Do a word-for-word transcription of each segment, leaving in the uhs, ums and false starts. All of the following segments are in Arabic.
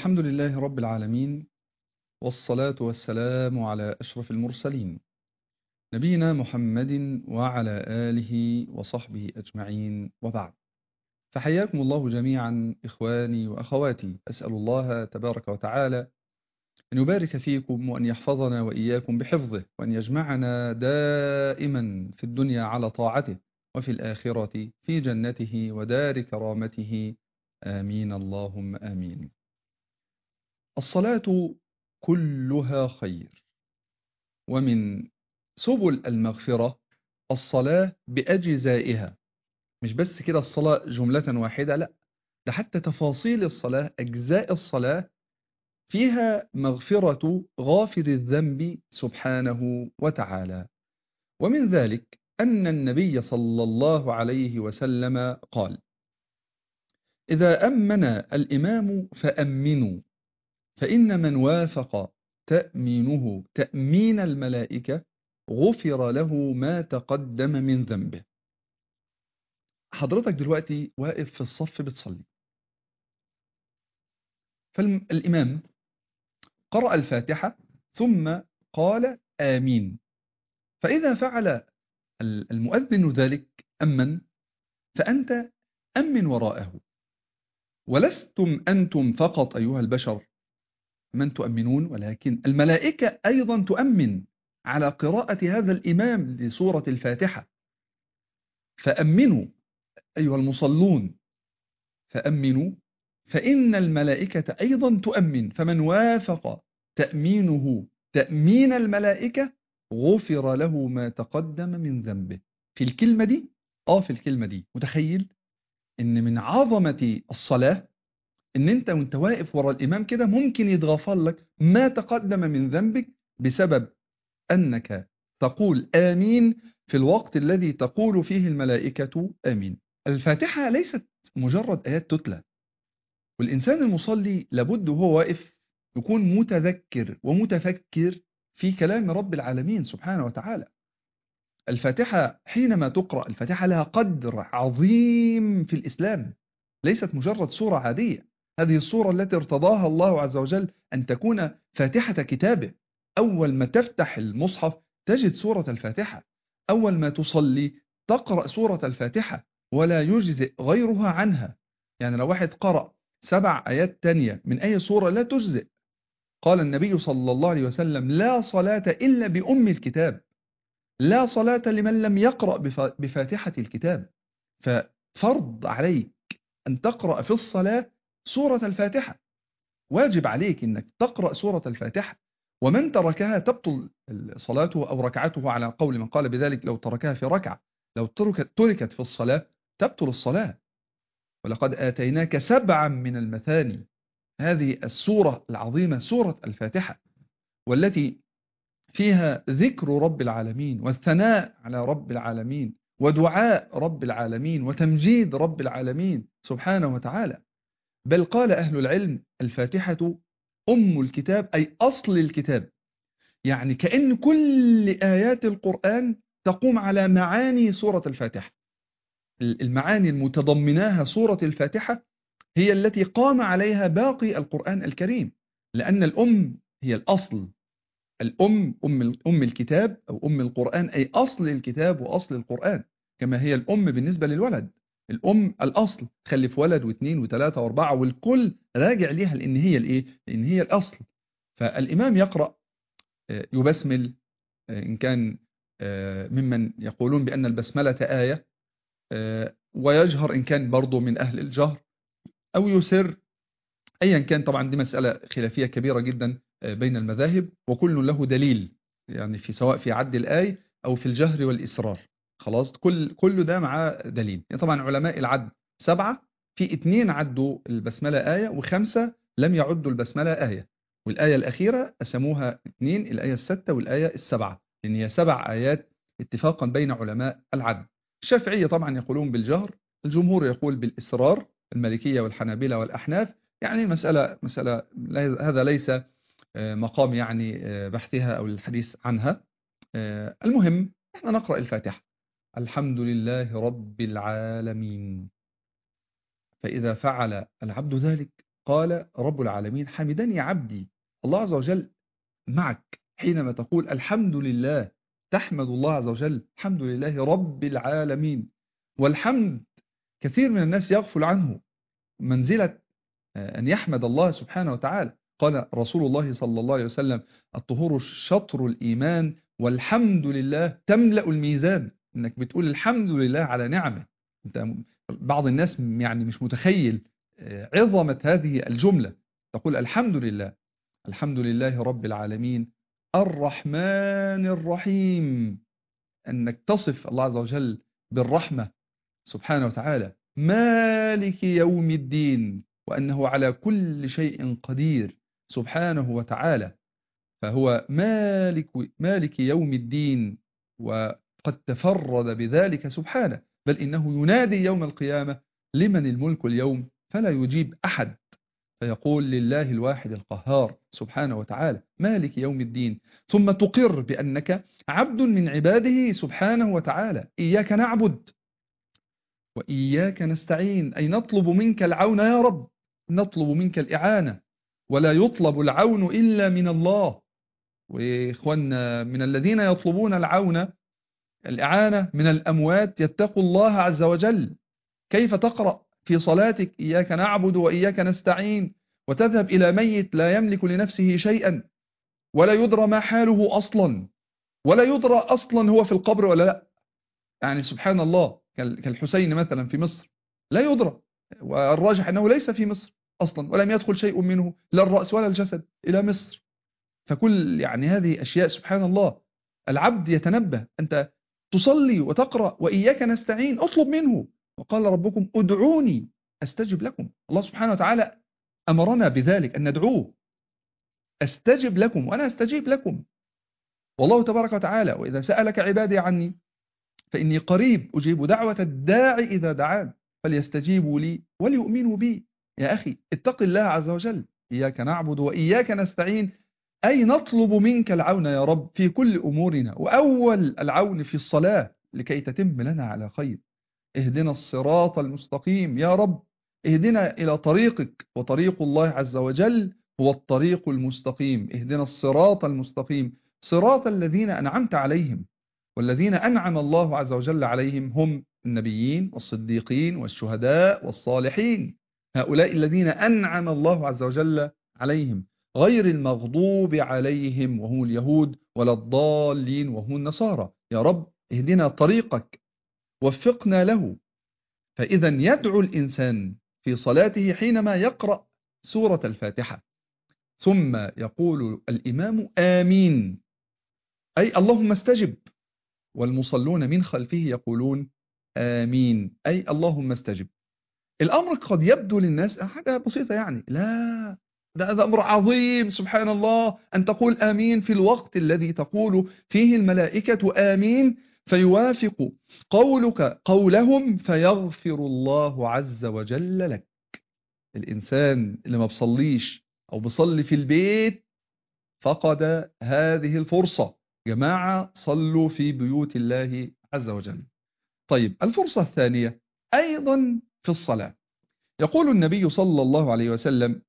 الحمد لله رب العالمين، والصلاة والسلام على أشرف المرسلين نبينا محمد وعلى آله وصحبه أجمعين، وبعد. فحياكم الله جميعا إخواني وأخواتي، أسأل الله تبارك وتعالى أن يبارك فيكم وأن يحفظنا وإياكم بحفظه، وأن يجمعنا دائما في الدنيا على طاعته، وفي الآخرة في جنته ودار كرامته. آمين اللهم آمين. الصلاة كلها خير، ومن سبل المغفرة الصلاة بأجزائها. مش بس كده الصلاة جملة واحدة، لا، ده حتى تفاصيل الصلاة، أجزاء الصلاة فيها مغفرة غافر الذنب سبحانه وتعالى. ومن ذلك أن النبي صلى الله عليه وسلم قال: إذا أمن الإمام فأمنوا، فإن من وافق تأمينه تأمين الملائكة غفر له ما تقدم من ذنبه. حضرتك دلوقتي واقف في الصف بتصلي، فالإمام قرأ الفاتحة ثم قال آمين، فإذا فعل المؤذن ذلك أمن، فأنت أمن وراءه. ولستم أنتم فقط أيها البشر من تؤمنون، ولكن الملائكة أيضا تؤمن على قراءة هذا الإمام لسورة الفاتحة. فأمنوا أيها المصلون، فأمنوا، فإن الملائكة أيضا تؤمن، فمن وافق تأمينه تأمين الملائكة غفر له ما تقدم من ذنبه. في الكلمة دي آه في الكلمة دي متخيل إن من عظمة الصلاة إن أنت وأنت واقف ورا الإمام كده ممكن يتغفر لك ما تقدم من ذنبك بسبب أنك تقول آمين في الوقت الذي تقول فيه الملائكة آمين. الفاتحة ليست مجرد آيات تتلى، والإنسان المصلي لابد وهو واقف يكون متذكر ومتفكر في كلام رب العالمين سبحانه وتعالى. الفاتحة حينما تقرأ، الفاتحة لها قدر عظيم في الإسلام، ليست مجرد سورة عادية. هذه السورة التي ارتضاها الله عز وجل أن تكون فاتحة كتابه. أول ما تفتح المصحف تجد سورة الفاتحة، أول ما تصلي تقرأ سورة الفاتحة ولا يجزئ غيرها عنها. يعني لو واحد قرأ سبع آيات تانية من أي سورة لا تجزئ. قال النبي صلى الله عليه وسلم: لا صلاة إلا بأم الكتاب، لا صلاة لمن لم يقرأ بفاتحة الكتاب. ففرض عليك أن تقرأ في الصلاة سورة الفاتحة، واجب عليك أنك تقرأ سورة الفاتحة. ومن تركها تبطل صلاته أو ركعته، على قول من قال بذلك: لو تركها في ركعة، لو تركت, تركت في الصلاة تبطل الصلاة. ولقد آتيناك سبعا من المثاني، هذه السورة العظيمة سورة الفاتحة، والتي فيها ذكر رب العالمين والثناء على رب العالمين ودعاء رب العالمين وتمجيد رب العالمين سبحانه وتعالى. بل قال أهل العلم: الفاتحة أم الكتاب، أي أصل الكتاب. يعني كأن كل آيات القرآن تقوم على معاني سورة الفاتحة. المعاني المتضمناها سورة الفاتحة هي التي قام عليها باقي القرآن الكريم، لأن الأم هي الأصل. الأم أم أم الكتاب أو أم القرآن، أي أصل الكتاب وأصل القرآن، كما هي الأم بالنسبة للولد. الأم الأصل، خلف ولد واثنين وثلاثة وأربعة والكل راجع ليها، لأن هي الإيه؟ لأن هي الأصل. فالإمام يقرأ يبسمل، إن كان ممن يقولون بأن البسملة آية، ويجهر إن كان برضو من أهل الجهر، أو يسر، أيا كان. طبعا دي مسألة خلافية كبيرة جدا بين المذاهب، وكل له دليل، يعني في سواء في عد الآية أو في الجهر والإسرار. خلاص، كل كل ده معاه دليل. يعني طبعا علماء العد سبعة، في اثنين عدوا البسملة آية، وخمسة لم يعدوا البسملة آية، والآية الأخيرة أسموها اثنين، الآية الستة والآية السبعة، لأن هي سبع آيات اتفاقا بين علماء العد. الشافعية طبعا يقولون بالجهر، الجمهور يقول بالإسرار، المالكية والحنابلة والأحناف. يعني مسألة مسألة هذا ليس مقام يعني بحثها أو الحديث عنها. المهم احنا نقرأ الفاتحة: الحمد لله رب العالمين. فإذا فعل العبد ذلك قال رب العالمين حمدني عبدي. الله عز وجل معك حينما تقول الحمد لله، تحمد الله عز وجل الحمد لله رب العالمين. والحمد كثير من الناس يغفل عنه منزلة أن يحمد الله سبحانه وتعالى. قال رسول الله صلى الله عليه وسلم الطهور شطر الإيمان والحمد لله تملأ الميزان. إنك بتقول الحمد لله على نعمه. أنت بعض الناس يعني مش متخيل عظمة هذه الجملة. تقول الحمد لله، الحمد لله رب العالمين الرحمن الرحيم. أنك تصف الله عز وجل بالرحمة سبحانه وتعالى. مالك يوم الدين، وأنه على كل شيء قدير سبحانه وتعالى. فهو مالك مالك يوم الدين، وقد تفرد بذلك سبحانه. بل إنه ينادي يوم القيامة لمن الملك اليوم، فلا يجيب أحد، فيقول لله الواحد القهار سبحانه وتعالى مالك يوم الدين. ثم تقر بأنك عبد من عباده سبحانه وتعالى. إياك نعبد وإياك نستعين، أي نطلب منك العون يا رب، نطلب منك الإعانة، ولا يطلب العون إلا من الله. وإخواننا من الذين يطلبون العون الإعانة من الأموات يتقوا الله عز وجل. كيف تقرأ في صلاتك إياك نعبد وإياك نستعين وتذهب إلى ميت لا يملك لنفسه شيئا، ولا يدرى ما حاله أصلا، ولا يدرى أصلا هو في القبر ولا لا؟ يعني سبحان الله، كالحسين مثلا في مصر لا يدرى، والراجح أنه ليس في مصر أصلا، ولم يدخل شيء منه لا الرأس ولا الجسد إلى مصر. فكل يعني هذه أشياء سبحان الله. العبد يتنبه. أنت تصلي وتقرأ وإياك نستعين، أطلب منه. وقال ربكم ادعوني أستجب لكم. الله سبحانه وتعالى أمرنا بذلك، أن ندعوه. أستجب لكم وأنا أستجيب لكم. والله تبارك وتعالى وإذا سألك عبادي عني فإني قريب أجيب دعوة الداعي إذا دعان فليستجيبوا لي وليؤمنوا بي. يا أخي اتق الله عز وجل. إياك نعبد وإياك نستعين، أي نطلب منك العون يا رب في كل أمورنا، وأول العون في الصلاة لكي تتم لنا على خير. اهدنا الصراط المستقيم يا رب، اهدنا إلى طريقك، وطريق الله عز وجل هو الطريق المستقيم. اهدنا الصراط المستقيم صراط الذين أنعمت عليهم. والذين أنعم الله عز وجل عليهم هم النبيين والصديقين والشهداء والصالحين. هؤلاء الذين أنعم الله عز وجل عليهم، غير المغضوب عليهم وهم اليهود ولا الضالين وهم النصارى. يا رب اهدنا طريقك، وفقنا له. فإذا يدعو الإنسان في صلاته حينما يقرأ سورة الفاتحة، ثم يقول الإمام آمين، أي اللهم استجب. والمصلون من خلفه يقولون آمين، أي اللهم استجب. الأمر قد يبدو للناس حاجة بسيطة، يعني لا، ده هذا أمر عظيم. سبحان الله، أن تقول آمين في الوقت الذي تقول فيه الملائكة آمين، فيوافق قولك قولهم فيغفر الله عز وجل لك. الإنسان اللي ما بصليش أو بصلي في البيت فقد هذه الفرصة. جماعة صلوا في بيوت الله عز وجل. طيب، الفرصة الثانية أيضا في الصلاة. يقول النبي صلى الله عليه وسلم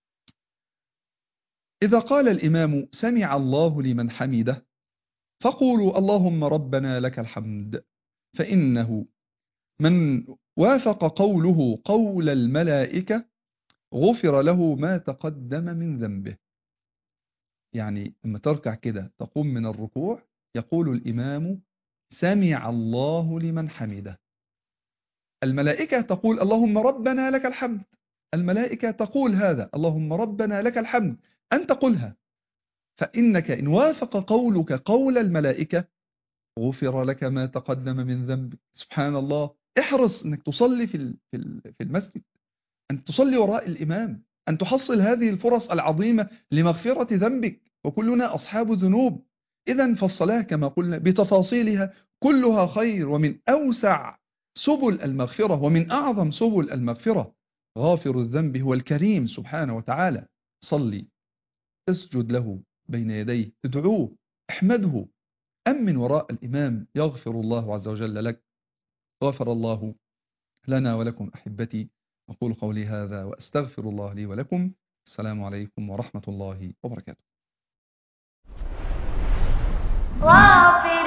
إذا قال الإمام سمع الله لمن حمده فقولوا اللهم ربنا لك الحمد، فإنه من وافق قوله قول الملائكة غفر له ما تقدم من ذنبه. يعني لما تركع كده تقوم من الركوع يقول الإمام سمع الله لمن حمده، الملائكة تقول اللهم ربنا لك الحمد. الملائكة تقول هذا اللهم ربنا لك الحمد، أن تقولها. فإنك إن وافق قولك قول الملائكة غفر لك ما تقدم من ذنبك. سبحان الله. احرص أنك تصلي في في المسجد، أن تصلي وراء الإمام، أن تحصل هذه الفرص العظيمة لمغفرة ذنبك، وكلنا أصحاب ذنوب. إذن فالصلاة كما قلنا بتفاصيلها كلها خير، ومن أوسع سبل المغفرة ومن أعظم سبل المغفرة. غافر الذنب هو الكريم سبحانه وتعالى. صلي، اسجد له بين يديه، ادعوه، احمده، أمن وراء الإمام يغفر الله عز وجل لك. غفر الله لنا ولكم أحبتي، أقول قولي هذا وأستغفر الله لي ولكم. السلام عليكم ورحمة الله وبركاته.